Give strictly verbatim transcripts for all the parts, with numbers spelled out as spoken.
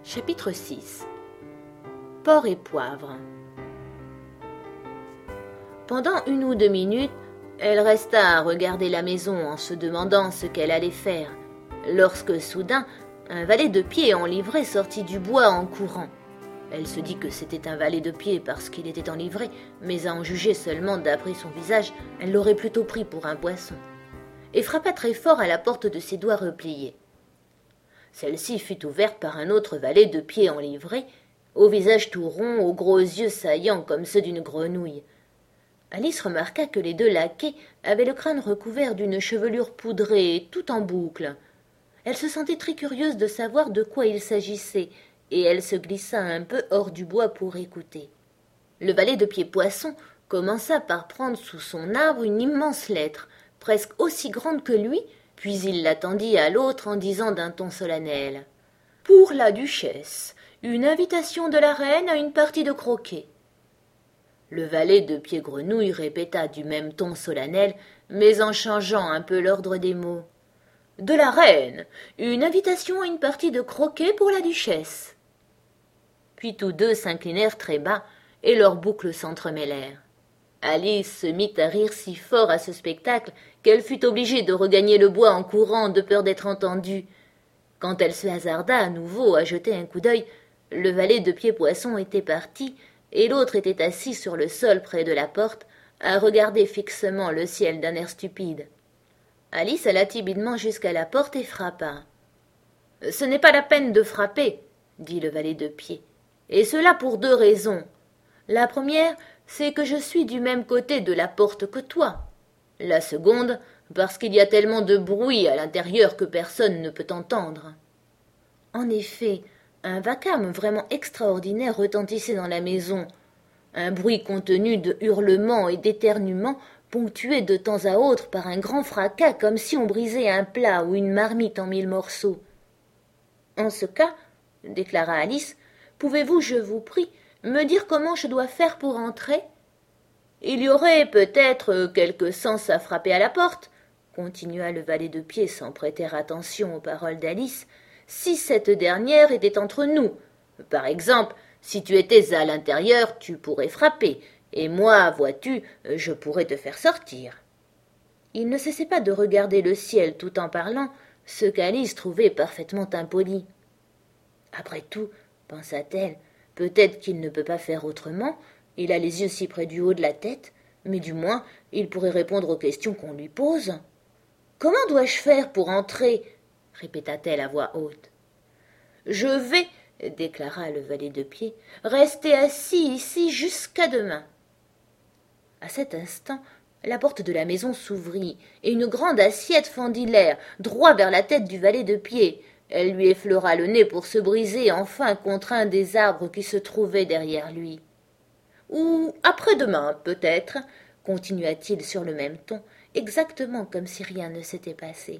Chapitre six. Porc et poivre. Pendant une ou deux minutes, elle resta à regarder la maison en se demandant ce qu'elle allait faire, lorsque soudain, un valet de pied en livrée sortit du bois en courant. Elle se dit que c'était un valet de pied parce qu'il était en livrée, mais à en juger seulement d'après son visage, elle l'aurait plutôt pris pour un poisson, et frappa très fort à la porte de ses doigts repliés. Celle-ci fut ouverte par un autre valet de pied en livrée, au visage tout rond, aux gros yeux saillants comme ceux d'une grenouille. Alice remarqua que les deux laquais avaient le crâne recouvert d'une chevelure poudrée, tout en boucles. Elle se sentait très curieuse de savoir de quoi il s'agissait, et elle se glissa un peu hors du bois pour écouter. Le valet de pied poisson commença par prendre sous son arbre une immense lettre, presque aussi grande que lui, puis il la tendit à l'autre en disant d'un ton solennel « Pour la duchesse, une invitation de la reine à une partie de croquet. » Le valet de pied grenouille répéta du même ton solennel, mais en changeant un peu l'ordre des mots. « De la reine, une invitation à une partie de croquet pour la duchesse. » Puis tous deux s'inclinèrent très bas, et leurs boucles s'entremêlèrent. Alice se mit à rire si fort à ce spectacle qu'elle fut obligée de regagner le bois en courant de peur d'être entendue. Quand elle se hasarda à nouveau à jeter un coup d'œil, le valet de pied poisson était parti, et l'autre était assis sur le sol près de la porte, à regarder fixement le ciel d'un air stupide. Alice alla timidement jusqu'à la porte et frappa. « Ce n'est pas la peine de frapper, » dit le valet de pied, « et cela pour deux raisons. La première, c'est que je suis du même côté de la porte que toi. La seconde, parce qu'il y a tellement de bruit à l'intérieur que personne ne peut entendre. » En effet, un vacarme vraiment extraordinaire retentissait dans la maison, un bruit contenu de hurlements et d'éternuements, ponctué de temps à autre par un grand fracas comme si on brisait un plat ou une marmite en mille morceaux. « En ce cas, déclara Alice, pouvez-vous, je vous prie, me dire comment je dois faire pour entrer ? » « Il y aurait peut-être quelque sens à frapper à la porte, » continua le valet de pied sans prêter attention aux paroles d'Alice, « si cette dernière était entre nous. Par exemple, si tu étais à l'intérieur, tu pourrais frapper, et moi, vois-tu, je pourrais te faire sortir. » Il ne cessait pas de regarder le ciel tout en parlant, ce qu'Alice trouvait parfaitement impoli. « Après tout, pensa-t-elle, peut-être qu'il ne peut pas faire autrement. Il a les yeux si près du haut de la tête, mais du moins il pourrait répondre aux questions qu'on lui pose. « Comment dois-je faire pour entrer ?» répéta-t-elle à voix haute. « Je vais, » déclara le valet de pied, « rester assis ici jusqu'à demain. » À cet instant, la porte de la maison s'ouvrit, et une grande assiette fendit l'air, droit vers la tête du valet de pied. Elle lui effleura le nez pour se briser enfin contre un des arbres qui se trouvaient derrière lui. « Ou après-demain, peut-être, » continua-t-il sur le même ton, exactement comme si rien ne s'était passé.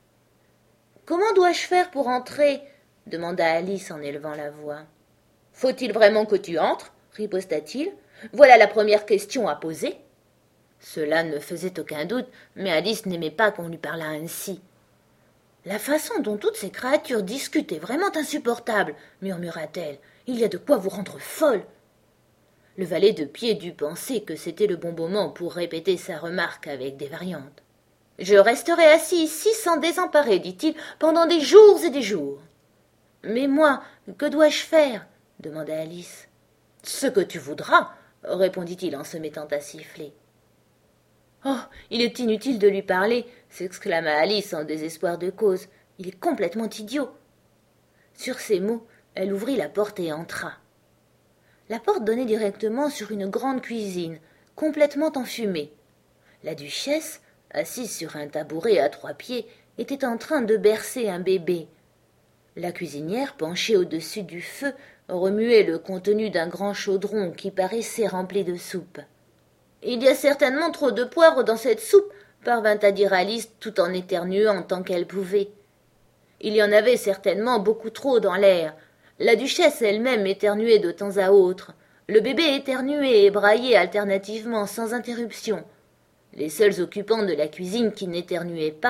« Comment dois-je faire pour entrer ?» demanda Alice en élevant la voix. « Faut-il vraiment que tu entres ?» riposta-t-il. « Voilà la première question à poser. » Cela ne faisait aucun doute, mais Alice n'aimait pas qu'on lui parlât ainsi. « La façon dont toutes ces créatures discutent est vraiment insupportable, » murmura-t-elle. « Il y a de quoi vous rendre folle. » Le valet de pied dut penser que c'était le bon moment pour répéter sa remarque avec des variantes. « Je resterai assis ici sans désemparer, dit-il, pendant des jours et des jours. »« Mais moi, que dois-je faire ?» demanda Alice. « Ce que tu voudras, » répondit-il en se mettant à siffler. « Oh, il est inutile de lui parler, » s'exclama Alice en désespoir de cause. « Il est complètement idiot. » Sur ces mots, elle ouvrit la porte et entra. La porte donnait directement sur une grande cuisine, complètement enfumée. La duchesse, assise sur un tabouret à trois pieds, était en train de bercer un bébé. La cuisinière, penchée au-dessus du feu, remuait le contenu d'un grand chaudron qui paraissait rempli de soupe. « Il y a certainement trop de poivre dans cette soupe, » parvint à dire Alice tout en éternuant tant qu'elle pouvait. Il y en avait certainement beaucoup trop dans l'air. La duchesse elle-même éternuait de temps à autre. Le bébé éternuait et braillait alternativement sans interruption. Les seuls occupants de la cuisine qui n'éternuaient pas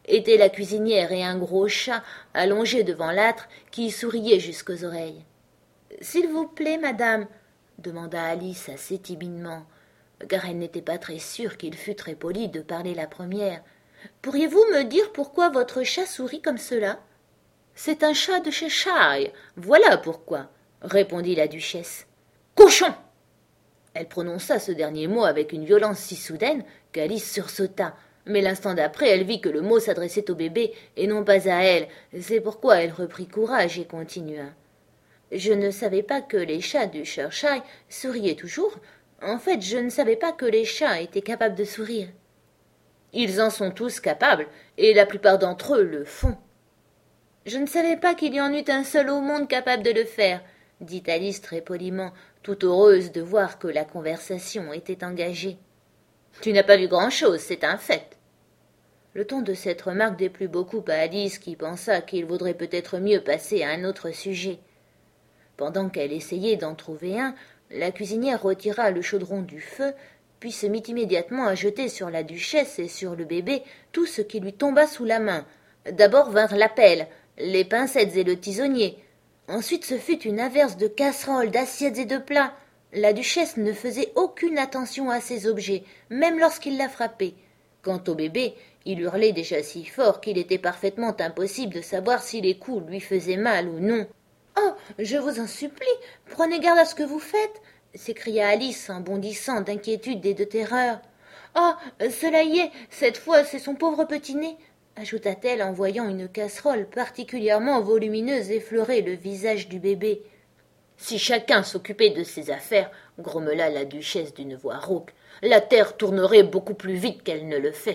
étaient la cuisinière et un gros chat allongé devant l'âtre qui souriait jusqu'aux oreilles. « S'il vous plaît, madame, » demanda Alice assez timidement, car elle n'était pas très sûre qu'il fût très poli de parler la première. « Pourriez-vous me dire pourquoi votre chat sourit comme cela ?»« C'est un chat de Cheshire, voilà pourquoi, » répondit la duchesse. « Cochon !» Elle prononça ce dernier mot avec une violence si soudaine qu'Alice sursauta, mais l'instant d'après elle vit que le mot s'adressait au bébé et non pas à elle, c'est pourquoi elle reprit courage et continua. « Je ne savais pas que les chats du Cheshire souriaient toujours. En fait, je ne savais pas que les chats étaient capables de sourire. »« Ils en sont tous capables, et la plupart d'entre eux le font. »« Je ne savais pas qu'il y en eût un seul au monde capable de le faire, » dit Alice très poliment, tout heureuse de voir que la conversation était engagée. « Tu n'as pas vu grand-chose, c'est un fait. » Le ton de cette remarque déplut beaucoup à Alice qui pensa qu'il vaudrait peut-être mieux passer à un autre sujet. Pendant qu'elle essayait d'en trouver un, la cuisinière retira le chaudron du feu, puis se mit immédiatement à jeter sur la duchesse et sur le bébé tout ce qui lui tomba sous la main. D'abord vinrent la pelle, les pincettes et le tisonnier. Ensuite ce fut une averse de casseroles, d'assiettes et de plats. La duchesse ne faisait aucune attention à ces objets, même lorsqu'il la frappait. Quant au bébé, il hurlait déjà si fort qu'il était parfaitement impossible de savoir si les coups lui faisaient mal ou non. « Oh, je vous en supplie, prenez garde à ce que vous faites !» s'écria Alice en bondissant d'inquiétude et de terreur. « Oh, cela y est, cette fois c'est son pauvre petit nez !» ajouta-t-elle en voyant une casserole particulièrement volumineuse effleurer le visage du bébé. « Si chacun s'occupait de ses affaires, » grommela la duchesse d'une voix rauque, « la terre tournerait beaucoup plus vite qu'elle ne le fait. »«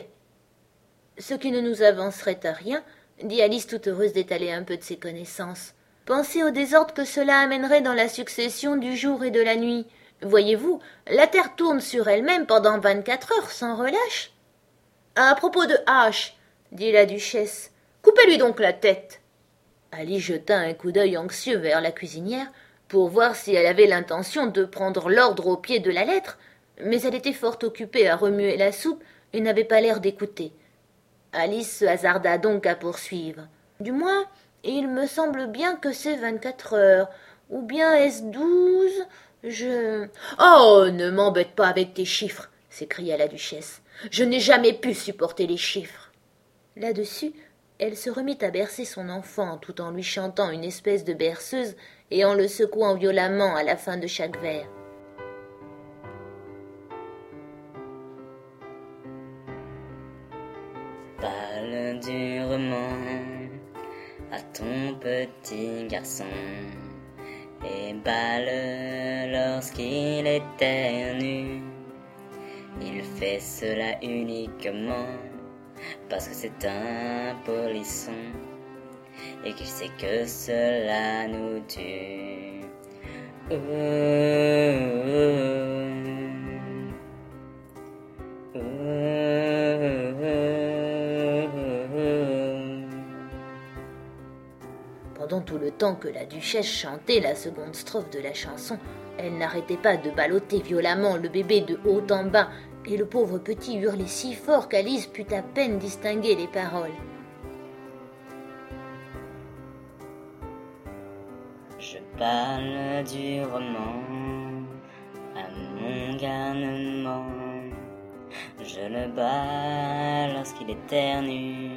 Ce qui ne nous avancerait à rien, » dit Alice tout heureuse d'étaler un peu de ses connaissances. « Pensez au désordre que cela amènerait dans la succession du jour et de la nuit. Voyez-vous, la terre tourne sur elle-même pendant vingt-quatre heures sans relâche. »« À propos de hache, » dit la duchesse, « coupez-lui donc la tête. » Alice jeta un coup d'œil anxieux vers la cuisinière pour voir si elle avait l'intention de prendre l'ordre au pied de la lettre, mais elle était fort occupée à remuer la soupe et n'avait pas l'air d'écouter. Alice se hasarda donc à poursuivre. « Du moins, il me semble bien que c'est vingt-quatre heures, ou bien est-ce douze ? Je... »« Oh, ne m'embête pas avec tes chiffres !» s'écria la duchesse. « Je n'ai jamais pu supporter les chiffres. » Là-dessus, elle se remit à bercer son enfant tout en lui chantant une espèce de berceuse et en le secouant violemment à la fin de chaque vers. Parle durement à ton petit garçon et balle lorsqu'il éternue. Il fait cela uniquement parce que c'est un polisson et qu'il sait que cela nous tue. Ouh, ouh, ouh. Pendant tout le temps que la duchesse chantait la seconde strophe de la chanson, elle n'arrêtait pas de balloter violemment le bébé de haut en bas, et le pauvre petit hurlait si fort qu'Alice put à peine distinguer les paroles. Je parle durement à mon garnement, je le bats lorsqu'il éternue,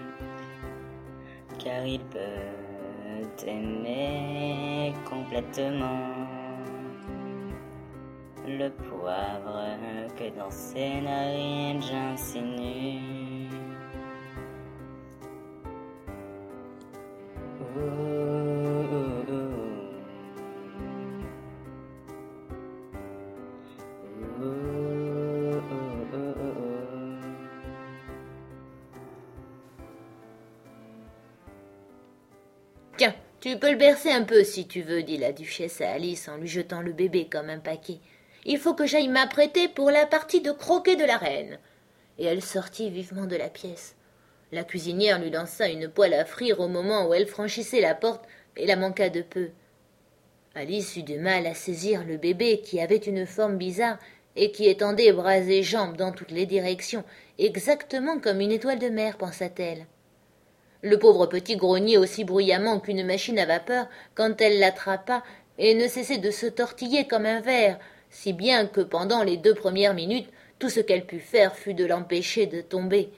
car il peut t'aimer complètement. Le poivre que dans ses narines j'insinue. Ouh, ouh, ouh. Ouh, ouh, ouh, ouh. Tiens, tu peux le bercer un peu si tu veux, dit la duchesse à Alice en lui jetant le bébé comme un paquet. Il faut que j'aille m'apprêter pour la partie de croquet de la reine. Et elle sortit vivement de la pièce. La cuisinière lui lança une poêle à frire au moment où elle franchissait la porte et la manqua de peu. Alice eut du mal à saisir le bébé qui avait une forme bizarre et qui étendait bras et jambes dans toutes les directions, exactement comme une étoile de mer, pensa-t-elle. Le pauvre petit grognait aussi bruyamment qu'une machine à vapeur quand elle l'attrapa et ne cessait de se tortiller comme un ver, si bien que pendant les deux premières minutes, tout ce qu'elle put faire fut de l'empêcher de tomber.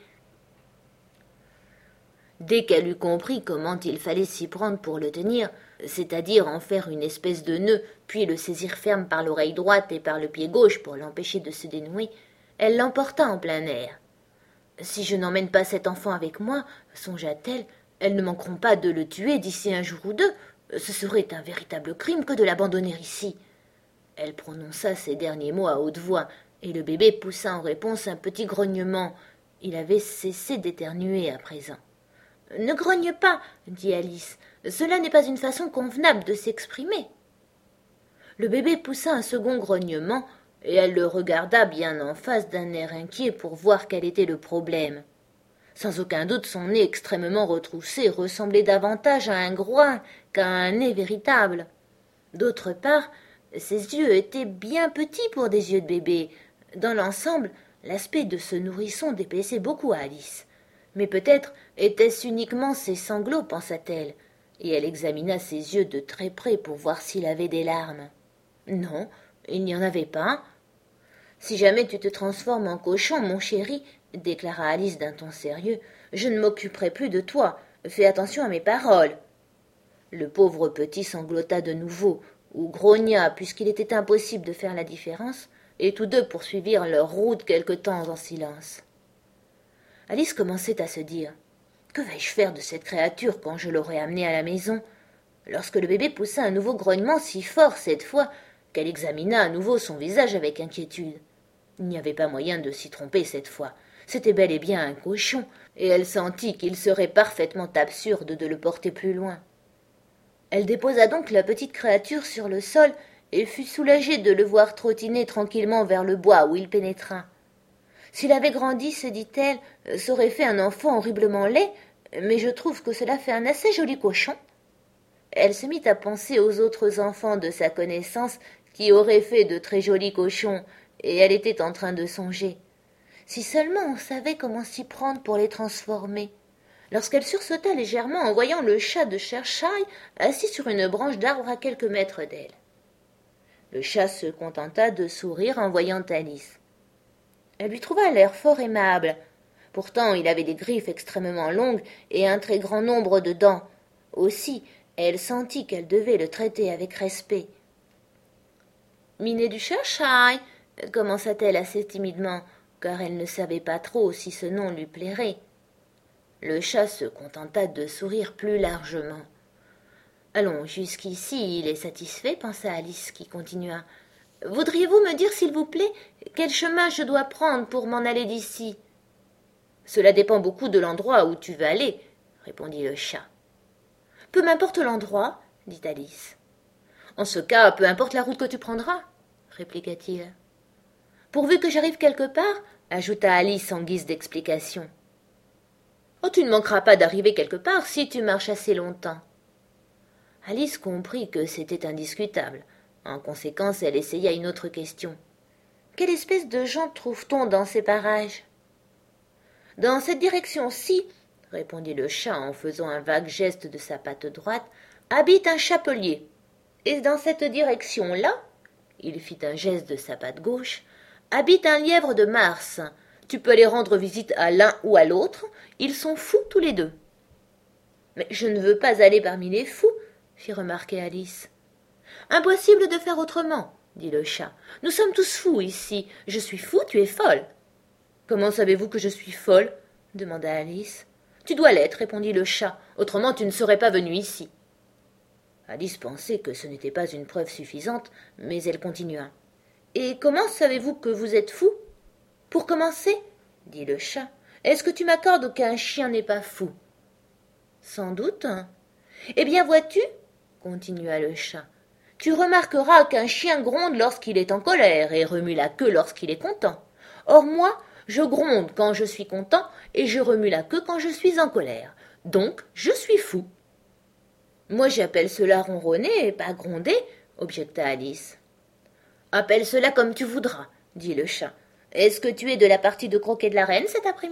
Dès qu'elle eut compris comment il fallait s'y prendre pour le tenir, c'est-à-dire en faire une espèce de nœud, puis le saisir ferme par l'oreille droite et par le pied gauche pour l'empêcher de se dénouer, elle l'emporta en plein air. « Si je n'emmène pas cet enfant avec moi, songea-t-elle, elles ne manqueront pas de le tuer d'ici un jour ou deux. Ce serait un véritable crime que de l'abandonner ici. » Elle prononça ces derniers mots à haute voix, et le bébé poussa en réponse un petit grognement. Il avait cessé d'éternuer à présent. « Ne grogne pas, dit Alice. Cela n'est pas une façon convenable de s'exprimer. » Le bébé poussa un second grognement, et elle le regarda bien en face d'un air inquiet pour voir quel était le problème. Sans aucun doute, son nez extrêmement retroussé ressemblait davantage à un groin qu'à un nez véritable. D'autre part, ses yeux étaient bien petits pour des yeux de bébé. Dans l'ensemble, l'aspect de ce nourrisson déplaisait beaucoup à Alice. Mais peut-être étaient-ce uniquement ses sanglots, pensa-t-elle, et elle examina ses yeux de très près pour voir s'il avait des larmes. Non, il n'y en avait pas. « Si jamais tu te transformes en cochon, mon chéri, déclara Alice d'un ton sérieux, je ne m'occuperai plus de toi. Fais attention à mes paroles. » Le pauvre petit sanglota de nouveau, ou grogna, puisqu'il était impossible de faire la différence, et tous deux poursuivirent leur route quelque temps en silence. Alice commençait à se dire « Que vais-je faire de cette créature quand je l'aurai amenée à la maison ?» lorsque le bébé poussa un nouveau grognement si fort cette fois qu'elle examina à nouveau son visage avec inquiétude. Il n'y avait pas moyen de s'y tromper cette fois. C'était bel et bien un cochon, et elle sentit qu'il serait parfaitement absurde de le porter plus loin. Elle déposa donc la petite créature sur le sol et fut soulagée de le voir trottiner tranquillement vers le bois où il pénétra. S'il avait grandi, se dit-elle, ça aurait fait un enfant horriblement laid, mais je trouve que cela fait un assez joli cochon. Elle se mit à penser aux autres enfants de sa connaissance qui auraient fait de très jolis cochons, et elle était en train de songer. Si seulement on savait comment s'y prendre pour les transformer. Lorsqu'elle sursauta légèrement en voyant le chat de Cheshire assis sur une branche d'arbre à quelques mètres d'elle. Le chat se contenta de sourire en voyant Alice. Elle lui trouva l'air fort aimable. Pourtant, il avait des griffes extrêmement longues et un très grand nombre de dents. Aussi, elle sentit qu'elle devait le traiter avec respect. « Minet du Cheshire » commença-t-elle assez timidement, car elle ne savait pas trop si ce nom lui plairait. Le chat se contenta de sourire plus largement. « Allons, jusqu'ici, il est satisfait, pensa Alice, qui continua. « Voudriez-vous me dire, s'il vous plaît, quel chemin je dois prendre pour m'en aller d'ici ?»« Cela dépend beaucoup de l'endroit où tu veux aller, » répondit le chat. « Peu m'importe l'endroit, » dit Alice. « En ce cas, peu importe la route que tu prendras, » répliqua-t-il. « Pourvu que j'arrive quelque part, » ajouta Alice en guise d'explication. « Oh, tu ne manqueras pas d'arriver quelque part si tu marches assez longtemps. » Alice comprit que c'était indiscutable. En conséquence, elle essaya une autre question. « Quelle espèce de gens trouve-t-on dans ces parages ?»« Dans cette direction-ci, » répondit le chat en faisant un vague geste de sa patte droite, « habite un chapelier. Et dans cette direction-là, » il fit un geste de sa patte gauche, « habite un lièvre de Mars. Tu peux aller rendre visite à l'un ou à l'autre, ils sont fous tous les deux. »« Mais je ne veux pas aller parmi les fous, » fit remarquer Alice. « Impossible de faire autrement, » dit le chat. « Nous sommes tous fous ici. Je suis fou, tu es folle. »« Comment savez-vous que je suis folle ?» demanda Alice. « Tu dois l'être, répondit le chat, autrement tu ne serais pas venue ici. » Alice pensait que ce n'était pas une preuve suffisante, mais elle continua. « Et comment savez-vous que vous êtes fou ?»« Pour commencer, dit le chat, est-ce que tu m'accordes qu'un chien n'est pas fou ?»« Sans doute. »« Eh bien, vois-tu, continua le chat, tu remarqueras qu'un chien gronde lorsqu'il est en colère et remue la queue lorsqu'il est content. Or moi, je gronde quand je suis content et je remue la queue quand je suis en colère. Donc, je suis fou. »« Moi, j'appelle cela ronronner et pas gronder, » objecta Alice. « Appelle cela comme tu voudras, » dit le chat. « Est-ce que tu es de la partie de croquet de la reine cet après-midi » ?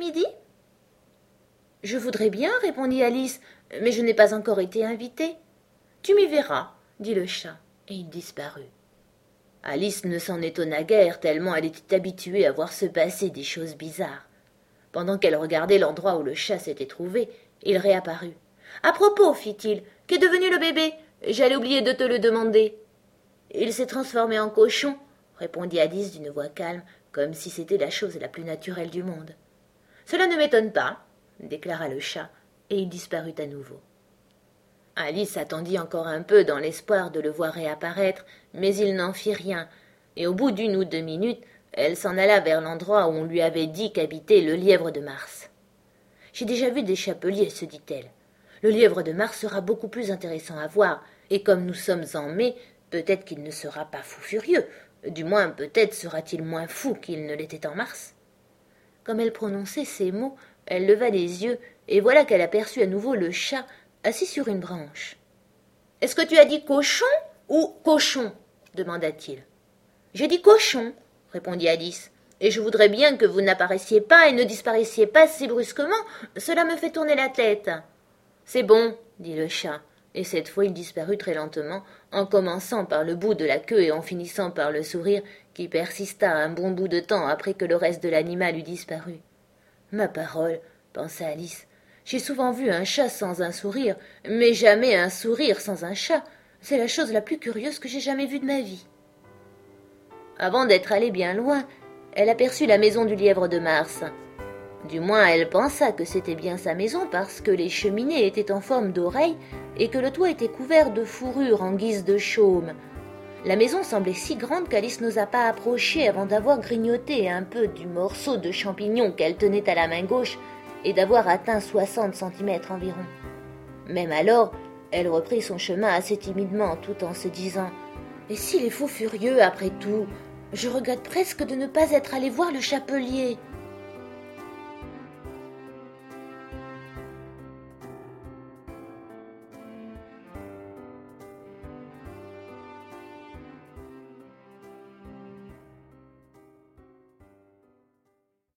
« Je voudrais bien, répondit Alice, mais je n'ai pas encore été invitée. »« Tu m'y verras, dit le chat, et il disparut. Alice ne s'en étonna guère, tellement elle était habituée à voir se passer des choses bizarres. Pendant qu'elle regardait l'endroit où le chat s'était trouvé, il réapparut. « À propos, fit-il, qu'est devenu le bébé ? J'allais oublier de te le demander. »« Il s'est transformé en cochon, répondit Alice d'une voix calme, comme si c'était la chose la plus naturelle du monde. « Cela ne m'étonne pas, déclara le chat, et il disparut à nouveau. Alice attendit encore un peu dans l'espoir de le voir réapparaître, mais il n'en fit rien, et au bout d'une ou deux minutes, elle s'en alla vers l'endroit où on lui avait dit qu'habitait le lièvre de Mars. « J'ai déjà vu des chapeliers, se dit-elle. Le lièvre de Mars sera beaucoup plus intéressant à voir, et comme nous sommes en mai, peut-être qu'il ne sera pas fou furieux, du moins peut-être sera-t-il moins fou qu'il ne l'était en mars. » Comme elle prononçait ces mots, elle leva les yeux, et voilà qu'elle aperçut à nouveau le chat assis sur une branche. « Est-ce que tu as dit cochon ou cochon ?» demanda-t-il. « J'ai dit cochon, » répondit Alice, « et je voudrais bien que vous n'apparaissiez pas et ne disparaissiez pas si brusquement, cela me fait tourner la tête. »« C'est bon, » dit le chat, et cette fois il disparut très lentement, en commençant par le bout de la queue et en finissant par le sourire qui persista un bon bout de temps après que le reste de l'animal eut disparu. « Ma parole, » pensa Alice, « j'ai souvent vu un chat sans un sourire, mais jamais un sourire sans un chat. C'est la chose la plus curieuse que j'ai jamais vue de ma vie. » Avant d'être allée bien loin, elle aperçut la maison du lièvre de Mars. Du moins, elle pensa que c'était bien sa maison parce que les cheminées étaient en forme d'oreille et que le toit était couvert de fourrure en guise de chaume. La maison semblait si grande qu'Alice n'osa pas approcher avant d'avoir grignoté un peu du morceau de champignon qu'elle tenait à la main gauche et d'avoir atteint soixante centimètres environ. Même alors, elle reprit son chemin assez timidement tout en se disant « Et s'il est fou furieux après tout ? Je regrette presque de ne pas être allée voir le chapelier. »